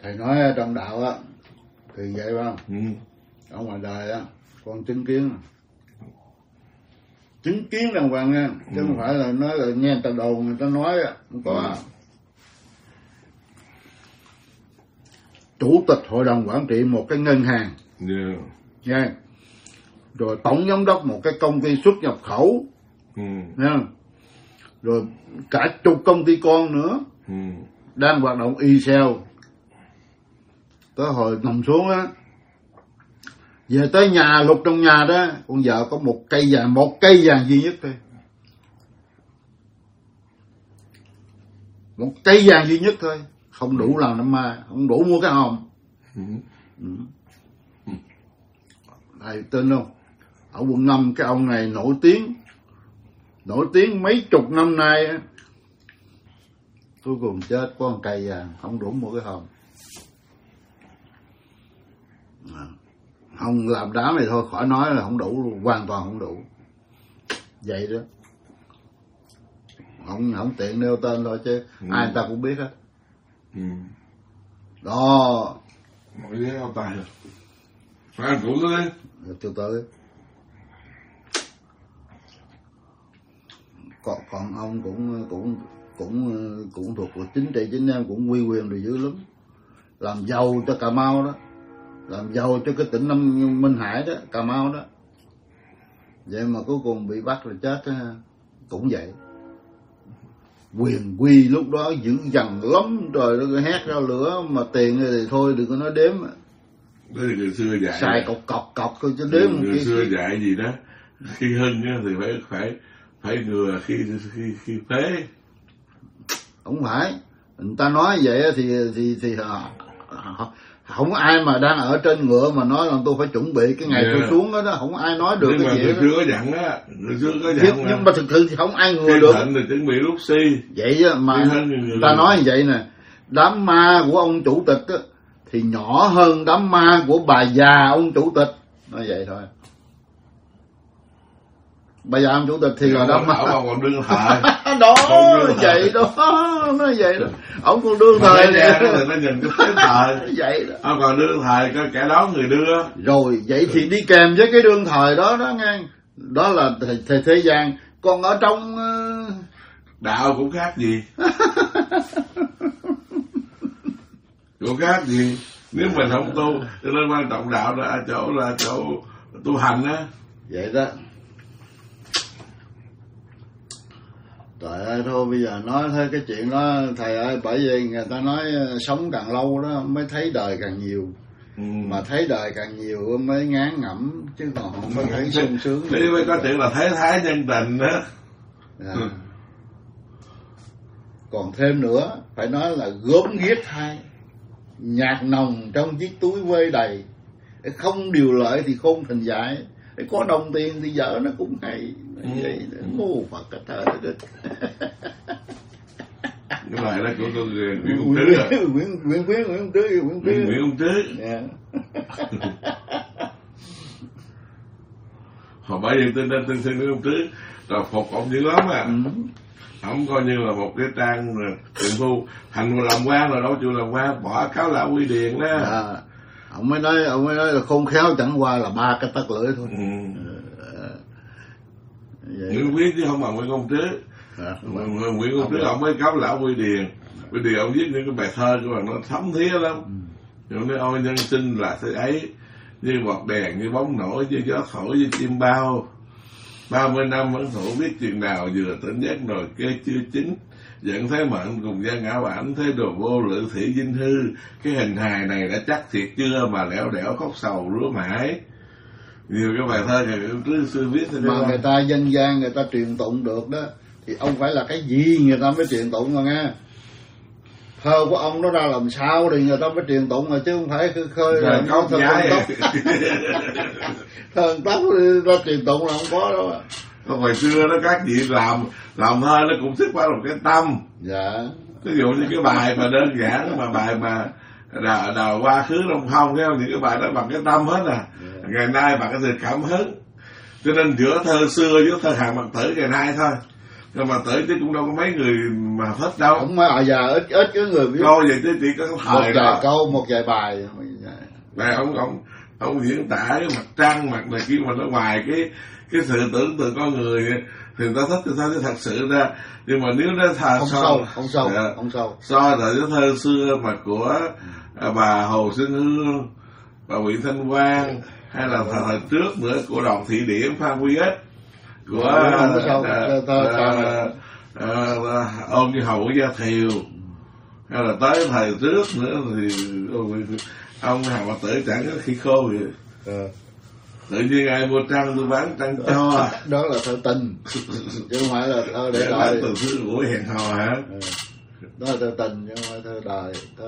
Thầy nói trong đạo á thì vậy phải không? Ừ. Ở ngoài đời á con chứng kiến đàng hoàng nha, chứ không phải là nói là nghe người ta đồn người ta nói á, không có. Chủ tịch hội đồng quản trị một cái ngân hàng, nha, rồi tổng giám đốc một cái công ty xuất nhập khẩu, nha, rồi cả chục công ty con nữa, đang hoạt động y sale. Tới hồi nằm xuống á, về tới nhà lục trong nhà đó, con vợ có một cây vàng duy nhất thôi, một cây vàng duy nhất thôi, không đủ làm đám ma, không đủ mua cái hòm. Thầy tin không? Ở quận 5 cái ông này nổi tiếng mấy chục năm nay á, cuối cùng chết có một cây vàng, không đủ mua cái hòm. Không làm đám này thôi, khỏi nói là không đủ luôn, hoàn toàn không đủ. Vậy đó. Không tiện nêu tên thôi chứ ai người ta cũng biết hết. Đó. Mọi đứa ao tài rồi. Phải anh phụ tôi đi. Từ từ. Còn ông cũng thuộc chính trị chính em, cũng uy quyền rồi dữ lắm. Làm giàu cho Cà Mau đó. Làm giàu cho cái tỉnh Minh Hải đó, Cà Mau đó. Vậy mà cuối cùng bị bắt rồi chết cũng vậy. Quyền quy lúc đó dữ dằn lắm, trời nó hét ra lửa, mà tiền thì thôi đừng có nói đếm. Đó là người xưa dạy. Xài cọc thôi chứ đếm. Người xưa dạy gì đó, khi hưng thì phải ngừa khi phế. Không phải, người ta nói vậy thì không có ai mà đang ở trên ngựa mà nói là tôi phải chuẩn bị cái ngày tôi xuống đó, không có ai nói được. Nhưng cái mà gì đó. người xưa có dặn á, người xưa có dặn. Nhưng mà thực sự thì không ai ngừa được. Thịnh thì chuẩn bị lúc si. Vậy á, mà ta nói như vậy nè, đám ma của ông chủ tịch á thì nhỏ hơn đám ma của bà già ông chủ tịch, nói vậy thôi. Bà già ông chủ tịch thì là đám ma. Ông còn đương thời. Đó, vậy đó, nói vậy đó. Ông còn đương thời nè. Nó nhìn cái thế thời. Vậy đó. Ông còn đương thời coi kẻ đó người đưa. Rồi, vậy thì đi kèm với cái đương thời đó đó nghe. Đó là thế gian. Còn ở trong đạo cũng khác gì. Cũng khác gì. Nếu mình không tu, cho nên quan trọng đạo là chỗ tu hành á. Vậy đó. Trời ơi, thôi bây giờ nói thôi cái chuyện đó thầy ơi, bởi vì người ta nói sống càng lâu đó mới thấy đời càng nhiều. Mà thấy đời càng nhiều mới ngán ngẩm, chứ còn không có thấy sung sướng. Thế mới có chuyện là thế thái nhân tình đó. Còn thêm nữa, phải nói là gốm ghiếc thay, nhạc nồng trong chiếc túi vơi đầy, không điều lợi thì khôn thành dại, có đồng tiền thì vợ nó cũng hay. Vậy mô Phật cả trời đất. Cái bài đó của tôi Nguyễn Công Trứ à. Nguyễn Công Trứ. Hồi bây giờ tên Nguyễn Công Trứ rồi phục ông dữ lắm à. Ông coi như là một cái trang tiền phu, thành làm quan rồi đâu chịu làm quan, bỏ cáo lão quy điền đó. Ông mới nói là khôn khéo chẳng qua là 3 cái tắc lưỡi thôi. Nguyễn Quyết chứ không bằng Nguyễn Công Trứ. Nguyễn Công Trứ ông mới cáo lão Quy Điền. Quy Điền ông viết những cái bài thơ của nó thấm thía lắm. Ông nói ôi nhân sinh là thế ấy, như bọt đèn, như bóng nổi, như gió thổi, như chim bao. 30 năm vẫn thủ biết chừng nào, vừa tỉnh giấc nồi kê chưa chín. Dẫn thế mệnh cùng gian ngã bản, thế đồ vô lự thị dinh hư. Cái hình hài này đã chắc thiệt chưa mà lẻo đẻo khóc sầu rứa mãi. Nhiều cái bài thơ trước xưa viết mà người ta dân gian người ta truyền tụng được đó thì ông phải là cái gì người ta mới truyền tụng rồi nghe. Thơ của ông nó ra làm sao thì người ta mới truyền tụng rồi, chứ không phải khơi là câu thần tốc. Thần tốc ra truyền tụng là không có đâu. Còn hồi xưa đó các vị làm thơ nó cũng thích qua một cái tâm. Dạ. Ví dụ như cái bài mà đơn giản mà bài mà đào quá khứ đông không, thấy không? Những cái bài đó bằng cái tâm hết à. Ngày nay bằng cái sự cảm hứng. Cho nên giữa thơ xưa với thơ Hàn Mặc Tử ngày nay thôi, Nhưng mà tới chứ cũng đâu có mấy người mà thích đâu. Không mấy già ít cái người biết. Câu vậy chứ chỉ có thời một vài câu, một vài bài. Này ông diễn tả cái mặt trăng mặt này kia mà nó ngoài cái sự tưởng tượng con người thì người ta thích thì sao chứ thật sự ra. Nhưng mà nếu nó không sâu. So thời thơ xưa mà của bà Hồ Xuân Hương, bà Nguyễn Thanh Quang, hay là thời trước nữa của Đoàn Thị Điểm, Phan Huy Ích, của ông Như Hầu Gia Thiều, hay là tới thời trước nữa thì ông Hà Bà Tử chẳng có khi khô vậy. Tự nhiên ai mua trăng tôi bán trăng cho. Đó là thơ tình chứ không phải là thơ để đời. Từ thứ buổi hẹn hò hả? Đó là thơ tình chứ không phải thơ đời.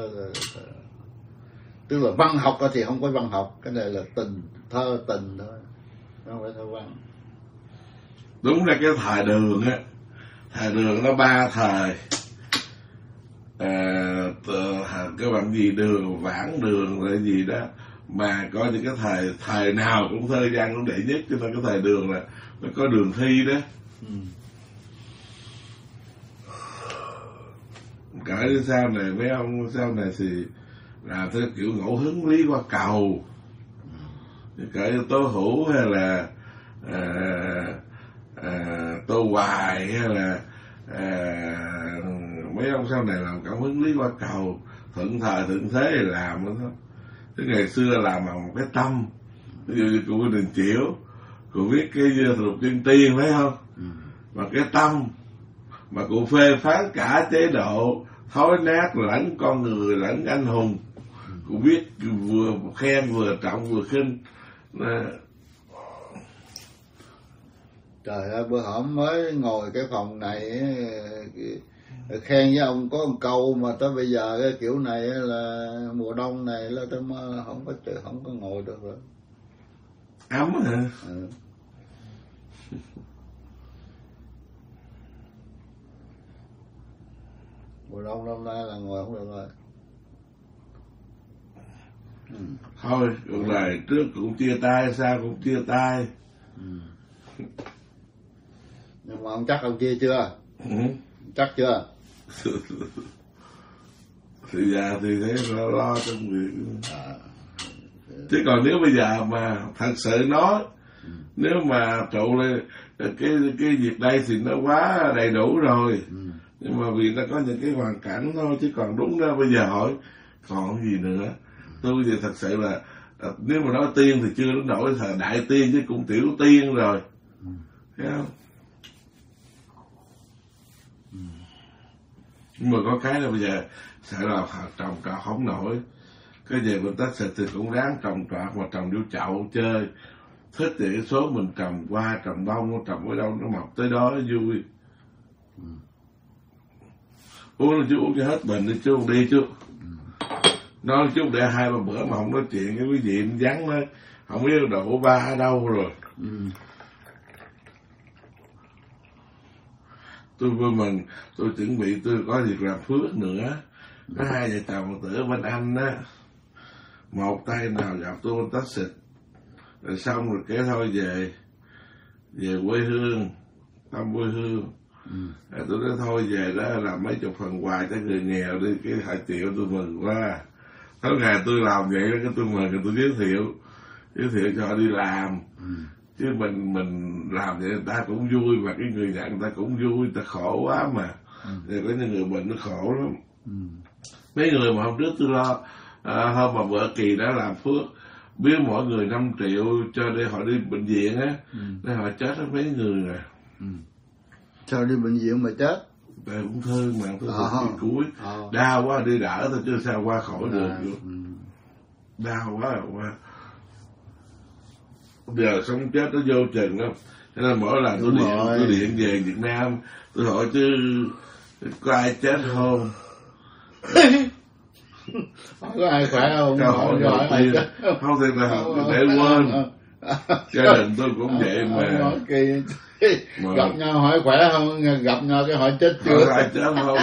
Tức là văn học thì không có văn học, cái này là tình, thơ tình thôi, không phải thơ văn. Đúng là cái thời Đường á, thời Đường nó ba thời. Cái bằng gì Đường, Vãn Đường là gì đó, mà có những cái thời nào cũng thơ văn cũng đệ nhất, cho nên cái thời Đường là nó có Đường Thi đó. Kể đến sau này mấy ông sau này thì làm theo kiểu ngẫu hứng Lý Qua Cầu, kể Tố Hữu hay là Tô Hoài, hay là mấy ông sau này làm cảm hứng Lý Qua Cầu, thuận thời thuận thế thì làm đó thôi. Thế ngày xưa làm bằng một cái tâm, ví dụ như cụ Đình Chiểu, cụ viết cái Lục Chân Tiên thấy không, bằng cái tâm mà cụ phê phán cả chế độ thối nát lẫn con người lẫn anh hùng. Cụ biết vừa khen vừa trọng vừa khinh. Trời ơi, bữa hổm mới ngồi cái phòng này khen với ông có một câu mà tới bây giờ cái kiểu này là mùa đông này là tôi không có ngồi được rồi. Ấm hả? Mùa đông năm nay là ngồi không được rồi. Thôi, cuộc đời trước cũng chia tay, sao cũng chia tay. Nhưng mà ông chắc ông chia chưa? Chắc chưa? Thì già thì thế lo trong việc. Chứ còn nếu bây giờ mà thật sự nói, nếu mà trụ lên cái việc đây thì nó quá đầy đủ rồi. Nhưng mà vì nó có những cái hoàn cảnh thôi, chứ còn đúng ra bây giờ hỏi còn gì nữa. Tôi thì thật sự là nếu mà nói tiên thì chưa đến nỗi thời đại tiên, chứ cũng tiểu tiên rồi. Thấy không? Nhưng mà có cái là bây giờ sợ là trồng trọt không nổi. Cái về mình tách xịt thì cũng ráng trồng trọt, mà trồng vô chậu chơi. Thích thì cái số mình trồng hoa, trồng bông, trồng ở đâu nó mọc tới đó vui. Uống chú uống cho hết bệnh đi chú, đi chú. Nói chút để 2-3 bữa mà không nói chuyện cái quý vị vắng đó, không biết độ ba ở đâu rồi. Tôi vui mừng, tôi chuẩn bị tôi có việc làm phước nữa. Có 2 vợ chồng tử bên Anh đó, một tay nào gặp tôi bên tách xịt, rồi xong rồi kéo thôi về quê hương, thăm quê hương. Rồi tôi nói thôi về đó làm mấy chục phần quà cho người nghèo đi, cái 2 triệu tôi mừng quá. Tối ngày tôi làm vậy đó, cái tôi mời người tôi giới thiệu cho họ đi làm. Chứ mình làm vậy người ta cũng vui, và cái người nhận người ta cũng vui, người ta khổ quá mà. Thì có những người bệnh nó khổ lắm. Mấy người mà hôm trước tôi lo, hôm mà vợ Kỳ đã làm phước, biết mỗi người 5 triệu cho để họ đi bệnh viện á, để họ chết hết mấy người rồi. Sao đi bệnh viện mà chết? Tại ung thư mà tôi cái cuối đau quá đi đỡ thôi chứ sao qua khỏi được. Đau quá qua. Giờ sống chết nó vô chừng lắm. Cho nên mỗi lần tôi điện về Việt Nam, tôi hỏi chứ có ai chết không? Có ai khỏe không? Hỏi không thì là để quên. Gia đình tôi cũng vậy mà. Gặp nhau hỏi khỏe không, gặp nhau cái hỏi chết chưa? Hỏi ai chết không?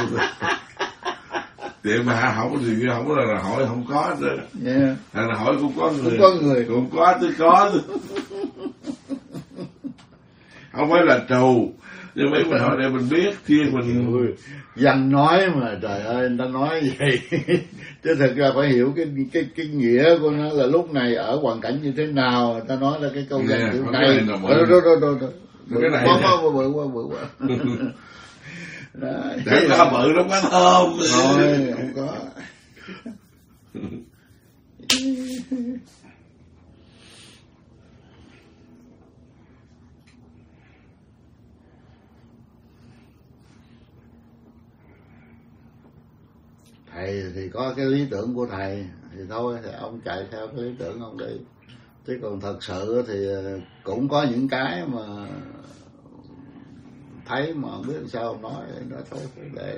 Vậy mà không có gì, không có là hỏi không có nữa. Là hỏi cũng có người. Cũng có tôi có. Không phải là trù, chứ mấy mình hỏi để mình biết kia mình dân nói mà trời ơi người ta nói vậy chứ thực ra phải hiểu cái nghĩa của nó là lúc này ở hoàn cảnh như thế nào, người ta nói là cái câu dân kiểu này cái này bự quá để có bự nó quá thơm thôi không có. Thầy thì có cái lý tưởng của thầy thì thôi thì ông chạy theo cái lý tưởng ông đi, chứ còn thật sự thì cũng có những cái mà thấy mà không biết sao ông nói nó thôi để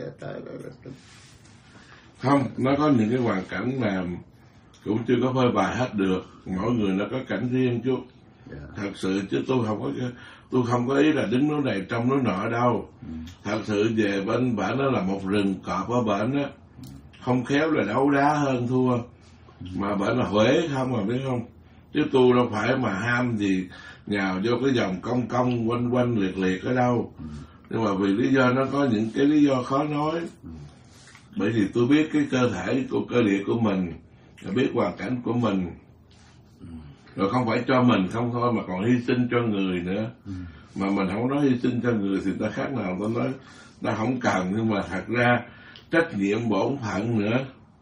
không, nó có những cái hoàn cảnh mà cũng chưa có phơi bày hết được, mỗi người nó có cảnh riêng chút. Thật sự chứ tôi không có ý là đứng núi này trong núi nọ đâu. Thật sự về bên bển nó là một rừng cọp ở bển á, không khéo là đấu đá hơn thua, mà bển là Huế không mà biết không, chứ tôi đâu phải mà ham gì nhào vô cái dòng cong quanh liệt ở đâu. Nhưng mà vì lý do nó có những cái lý do khó nói, bởi vì tôi biết cái cơ thể của cơ địa của mình, biết hoàn cảnh của mình, rồi không phải cho mình không thôi mà còn hy sinh cho người nữa. Mà mình không nói hy sinh cho người thì ta khác nào ta nói ta không cần, nhưng mà thật ra trách nhiệm bổn phận nữa,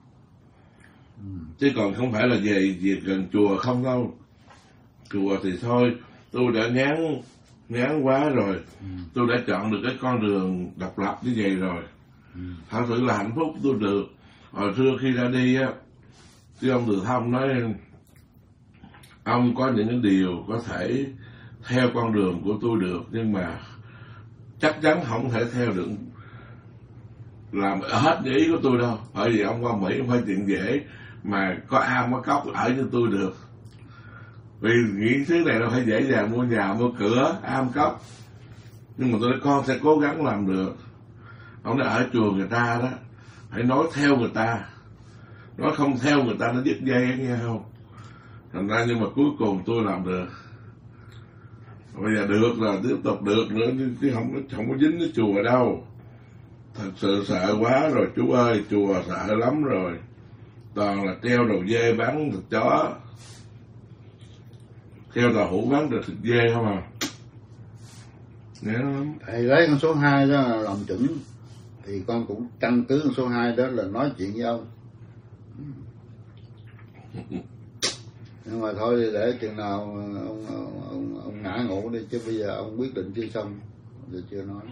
chứ còn không phải là về việc gần chùa không đâu. Chùa thì thôi tôi đã ngán quá rồi, tôi đã chọn được cái con đường độc lập như vậy rồi, thật sự là hạnh phúc tôi được. Hồi xưa khi ra đi á, chứ ông Từ Thông nói ông có những cái điều có thể theo con đường của tôi được, nhưng mà chắc chắn không thể theo được làm hết cái ý của tôi đâu, bởi vì ông qua Mỹ không phải chuyện dễ mà có am có cốc ở như tôi được. Vì những thứ này nó phải dễ dàng mua nhà mua cửa am cốc, nhưng mà tôi nói con sẽ cố gắng làm được. Ông nói ở chùa người ta đó phải nói theo người ta, nói không theo người ta nó đứt dây nghe không. Thành ra nhưng mà cuối cùng tôi làm được. Bây giờ được là tiếp tục được nữa, chứ không có dính cái chùa đâu. Thật sự sợ quá rồi chú ơi, chùa sợ lắm rồi. Toàn là treo đầu dê bán thịt chó, treo tàu hũ bán thịt dê không à. Nghe lắm. Thầy lấy con số 2 đó là làm chuẩn, thì con cũng căn cứ con số 2 đó là nói chuyện với ông. Nhưng mà thôi thì để chừng nào ông ngã ngủ đi, chứ bây giờ ông quyết định chưa xong, giờ chưa nói.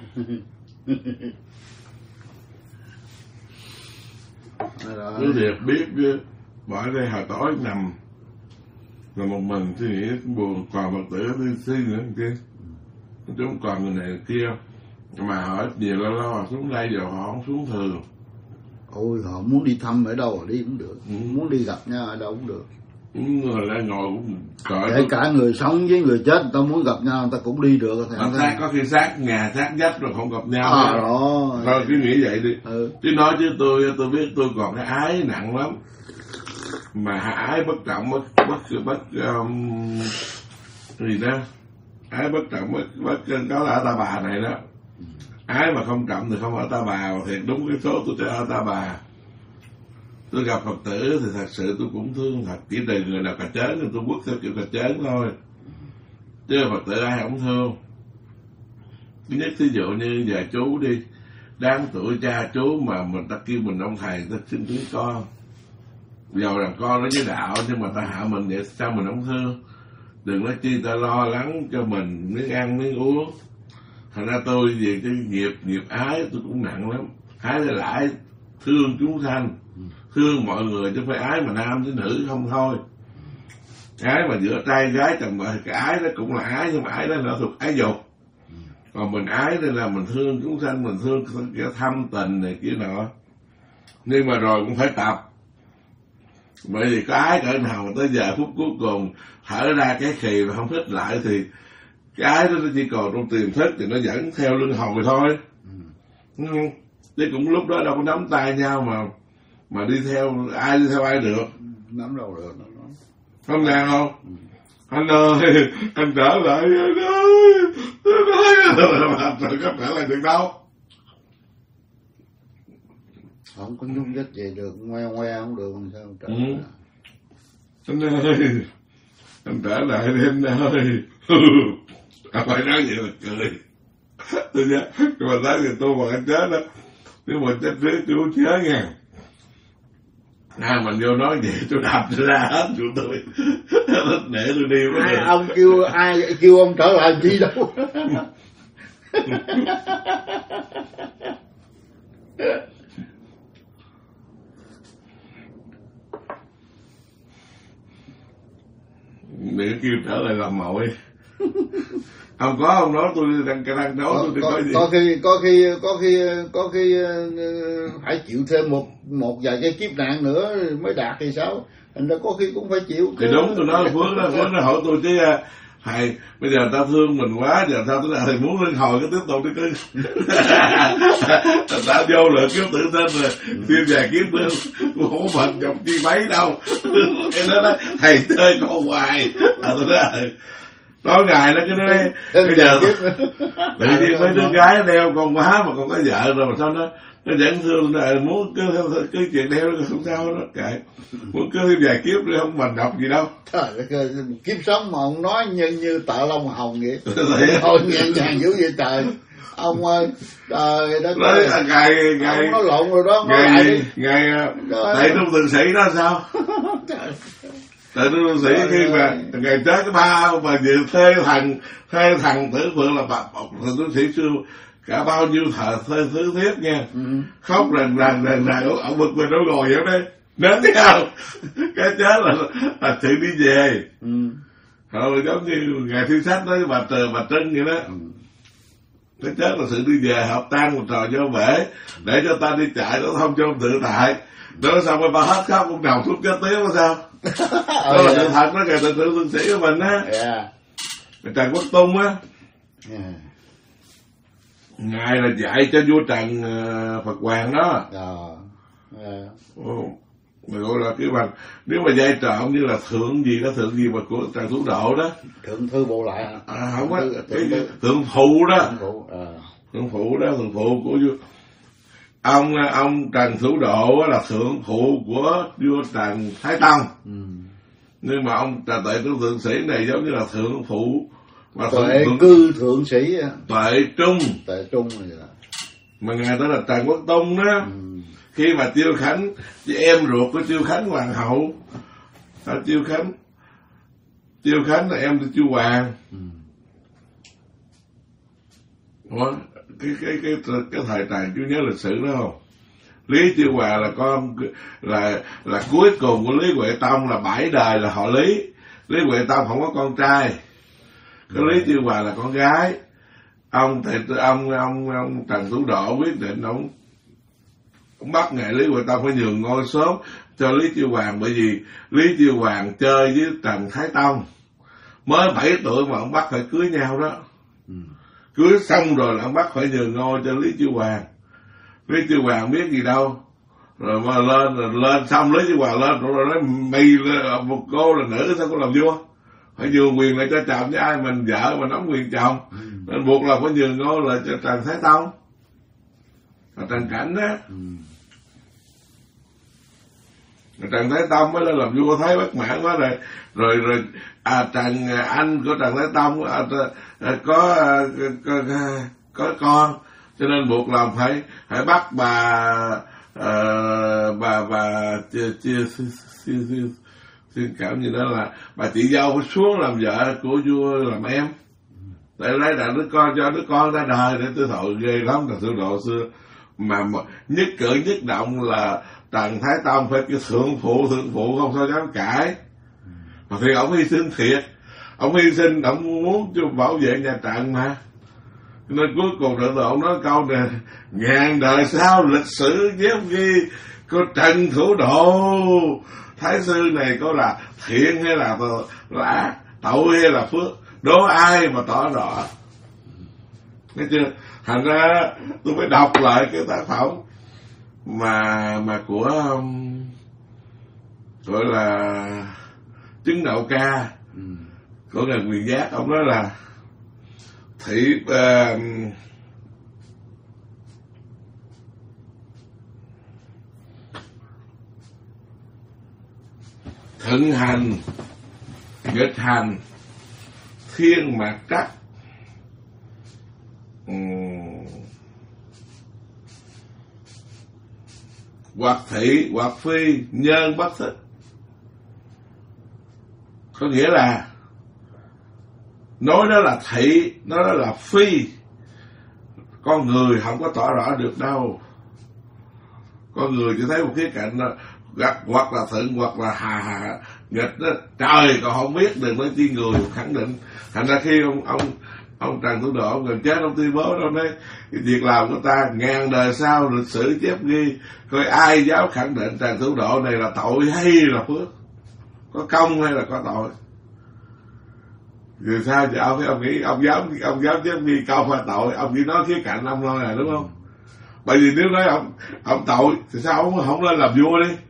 Cứ việc biết bỏ đây hồi tối nằm một mình suy nghĩ buồn, còn Phật tử đi suy nữa kia, chúng còn người này kia mà hỏi nhiều lo xuống đây giờ họ không xuống thường. Ôi họ muốn đi thăm ở đâu đi cũng được, muốn đi gặp nhau ở đâu cũng được. Người lại ngồi cũng kể cả người sống với người chết, người ta muốn gặp nhau người ta cũng đi được. Xác có khi xác nhà xác dách rồi không gặp nhau. Đó. Thôi cứ nghĩ vậy đi. Chứ nói chứ tôi biết tôi còn cái ái nặng lắm, mà ái bất trọng bất gì đó, ái bất trọng bất có là ở Ta Bà này đó. Ái mà không trọng thì không ở Ta Bà, thì đúng cái số tôi sẽ ở Ta Bà. Tôi gặp Phật tử thì thật sự tôi cũng thương thật, chỉ từ người nào cà chớn thì tôi quất theo kiểu cà chớn thôi, chứ Phật tử ai không thương. Thứ nhất thí dụ như giờ chú đi, đáng tuổi cha chú mà mình ta kêu mình ông thầy, ta xin tiếng con, dầu rằng con nó với đạo nhưng mà ta hạ mình vậy sao mình không thương. Đừng nói chi ta lo lắng cho mình miếng ăn miếng uống. Thành ra tôi về cái nghiệp ái tôi cũng nặng lắm. Ái là ái thương chúng sanh, thương mọi người, chứ không phải ái mà nam với nữ không thôi. Ái mà giữa trai gái chồng vợ, cái ái đó cũng là ái, nhưng mà ái đó là thuộc ái dục. Còn mình ái đây là mình thương chúng sanh, mình thương cái thâm tình này kia nọ. Nhưng mà rồi cũng phải tập. Bởi vì có ái cỡ nào mà tới giờ phút cuối cùng thở ra cái khì mà không thích lại thì cái ái đó nó chỉ còn trong tiềm thức, thì nó vẫn theo lưng hồi thôi. Chứ cũng lúc đó đâu có nắm tay nhau mà đi theo ai được. Nắm đâu được. Không nào không? anh ơi, anh trở lại, anh ơi, anh có trở lại được đâu. Không có nhúc nhích gì được, ngoe không được, làm sao trở lại. Anh ơi, anh trở lại đi anh ơi. Anh phải nói vậy là cười. Tôi nhớ, nhưng mà nói thì tôi mà anh chết đó, nếu mà chết trước chú chết nha. Mình vô nói vậy tôi đạp ra hết tụi tôi. Để tôi đi với ai kêu ông trở lại chi đâu. Để kêu trở lại làm mội. Không có, ông nói tôi đang nói tôi đi coi gì. Có khi phải chịu thêm một vài cái kiếp nạn nữa mới đạt thì sao? Thành ra có khi cũng phải chịu. Thì đúng, tôi nói Phước nó hỏi tôi chứ thầy, bây giờ ta thương mình quá, giờ sao thầy muốn lên hồi cái tiếp tục đi cưng. Ta vô là kiếp tự tin rồi, thêm vài kiếp nữa, khổ phận chồng chi mấy đâu. Cái đó đó, thầy chơi con hoài. Tôi nói tối ngày nó cứ nói bây giờ tự nhiên mấy đứa gái đeo con má mà còn có vợ rồi mà sao nó vẫn thương là muốn cứ chuyện đeo nó không sao đó kệ, muốn cứ vài kiếp nữa không mình đọc gì đâu. Trời ơi, kiếp sống mà ông nói như tợ lông hồng vậy. Thôi nhẹ nhàng dữ vậy trời. Ông ơi, trời đất ơi. Ngày nó lộn rồi đó. Ngày tại trung thượng sĩ đó sao? Tại tôi sĩ khi mà ngày chết cái ba mà vừa thuê thằng tử phượng là bà tôi sĩ xưa cả bao nhiêu thuê thứ thiết nha, khóc rần ông bực mình nó ngồi vậy đấy, đến thấy không? Cái chết là sự đi về, rồi giống như ngày thi sách đó bà Trân vậy đó, cái chết là sự đi về hợp tan một trò vô bể để cho ta đi chạy nó không cho ông tự tại, đó xong rồi bà hết khóc ông đầu xuống chết tiếp là sao? Đó là sự thật đó, kìa tự thượng sĩ của mình á, Trần Quốc Tung á, ngài là dạy cho vua Trần Phật Hoàng đó, gọi là cái bằng nếu mà dạy trọn như là thượng gì mà của Trần Thủ Độ đó, thượng thư bộ lại không á, thượng phụ đó, thượng phụ của vua. Ông Trần Thủ Độ là thượng phụ của vua Trần Thái Tông, nhưng mà ông Trần Tuệ Thượng Sĩ này giống như là thượng phụ mà thượng sĩ Tuệ Trung vậy đó. Mà ngài đó là Trần Quốc Tung đó, khi mà Tiêu Khánh em ruột của Tiêu Khánh hoàng hậu, Tiêu Khánh là em của Chu Hoàng. Ủa, cái thời Trần chú nhớ lịch sử đó không? Lý Chiêu Hòa là con là cuối cùng của Lý Huệ Tông, là 7 đời là họ Lý. Lý Huệ Tông không có con trai, cái Lý Chiêu Hòa là con gái. Ông Trần Thủ Độ quyết định ông bắt ngài Lý Huệ Tông phải nhường ngôi sớm cho Lý Chiêu Hoàng, bởi vì Lý Chiêu Hoàng chơi với Trần Thái Tông mới 7 tuổi mà ông bắt phải cưới nhau đó. Cưới xong rồi là ông bắt phải nhường ngôi cho Lý Chiêu Hoàng. Lý Chiêu Hoàng biết gì đâu, rồi mà lên xong Lý Chiêu Hoàng lên rồi nói mày là một cô là nữ sao có làm vua, phải nhường quyền lại cho chồng, với ai mình vợ mà nắm quyền chồng, nên buộc là phải nhường ngôi lại cho Trần Thái Tông và Trần Cảnh đó. Trần Thái Tông mới lên làm vua thấy bất mãn quá rồi Trần anh của Trần Thái Tông có con, cho nên buộc lòng phải bắt bà xin cảm gì đó là bà chị dâu phải xuống làm vợ của vua làm em, để lấy đàn đứa con cho đứa con ra đời. Để tôi thọ ghê lắm, Trần Thủ Độ xưa mà nhất cử nhất động là Trần Thái Tông phải cái thượng phụ không sao dám cãi. Mà thì ông hy sinh thiệt, ông hy sinh ông muốn cho bảo vệ nhà Trần mà, nên cuối cùng Trần Thủ Độ nói câu này: ngàn đời sau lịch sử chép ghi có Trần Thủ Độ Thái sư này có là thiện hay là tội hay là phước, đố ai mà tỏ rõ. Thấy chưa? Thành ra tôi mới đọc lại cái tác phẩm mà của gọi là Chứng Đậu Ca. của ngài Quyền Giác. Ông nói là thận hành nghịch hành thiên mạt trắc, hoặc thị hoặc phi nhân bất thích. Có nghĩa là nói đó là thị, nói đó là phi, con người không có tỏ rõ được đâu. Con người chỉ thấy một khía cạnh đó, hoặc là thuận hoặc là nghịch đó, trời còn không biết, đừng nói chi người khẳng định. Thành ra khi ông Trần Thủ Độ ông gần chết, ông tuyên bố đâu đấy, cái việc làm của ta ngàn đời sau lịch sử chép ghi, coi ai dám khẳng định Trần Thủ Độ này là tội hay là phước, có công hay là có tội. Rồi sao chứ ông nghĩ ông dám chép ghi công hay tội, ông chỉ nói khía cạnh ông thôi à, đúng không? Bởi vì nếu nói ông tội thì sao ông không lên làm vua đi,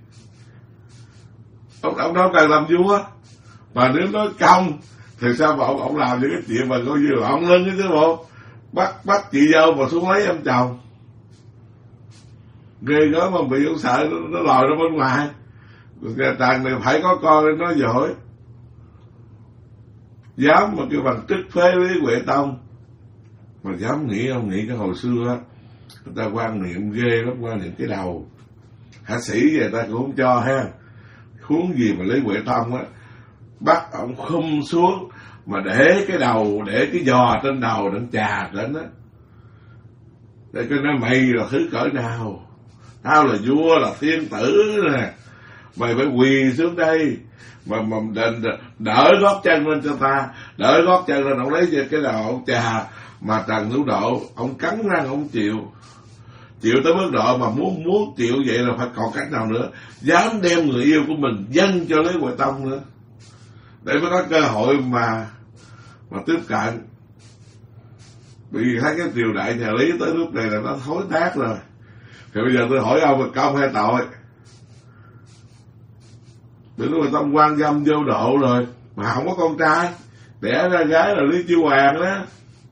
ông đâu cần làm vua. Mà nếu nói công thì sao mà ông làm những cái chuyện mà coi như là ông lưng cái chứ bộ bắt chị dâu mà xuống lấy em chồng, ghê gớm mà bị ông sợ nó lòi ra bên ngoài. Trần này phải có con để nói giỏi, dám mà kêu bằng trích phế Lý Huệ Tông, mà dám nghĩ. Ông nghĩ cái hồi xưa á, người ta quan niệm ghê lắm, quan niệm cái đầu hạ sĩ về ta cũng không cho ha, huống gì mà Lý Huệ Tông á bắt ông khum xuống mà để cái đầu, để cái giò trên đầu đặng chà lên á, để cái nói mày là thứ cỡ nào, tao là vua là thiên tử nè, mày phải quỳ xuống đây mà đỡ gót chân lên cho ta, đỡ gót chân lên, ông lấy cái đầu ông chà. Mà Trần Thủ Độ ông cắn răng ông chịu tới mức độ mà muốn chịu vậy là phải còn cách nào nữa, dám đem người yêu của mình dâng cho Lý Huệ Tông nữa, để mới có cơ hội mà tiếp cận. Bởi vì thấy cái triều đại nhà Lý tới lúc này là nó thối nát rồi. Thì bây giờ tôi hỏi ông là công hay tội? Lý Huệ Tông quan dâm vô độ rồi mà không có con trai, đẻ ra gái là Lý Chiêu Hoàng đó.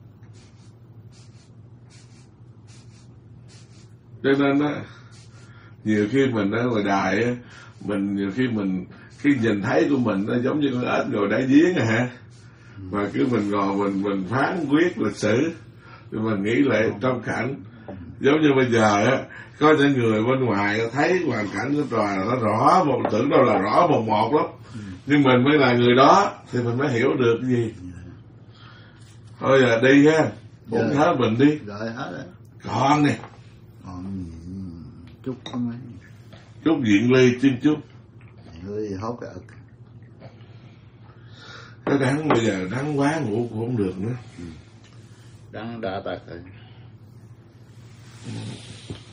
Cho nên á, nhiều khi mình ở ngoài đài á, nhiều khi cái nhìn thấy của mình nó giống như con ếch ngồi đáy giếng à hả, mà cứ mình ngồi mình phán quyết lịch sử, thì mình nghĩ lại trong cảnh giống như bây giờ á, có những người bên ngoài thấy hoàn cảnh của tòa là nó rõ, một tưởng đâu là rõ một lắm, nhưng mình mới là người đó thì mình mới hiểu được cái gì. Thôi giờ đi ha, uống hết mình đi. Rồi hết rồi. Còn nè, chút không ấy. Chút Diện Ly xin chút. Ơi hốt cái ực. Cái đắng bây giờ đắng quá ngủ cũng không được nữa. Đắng đã tạc rồi.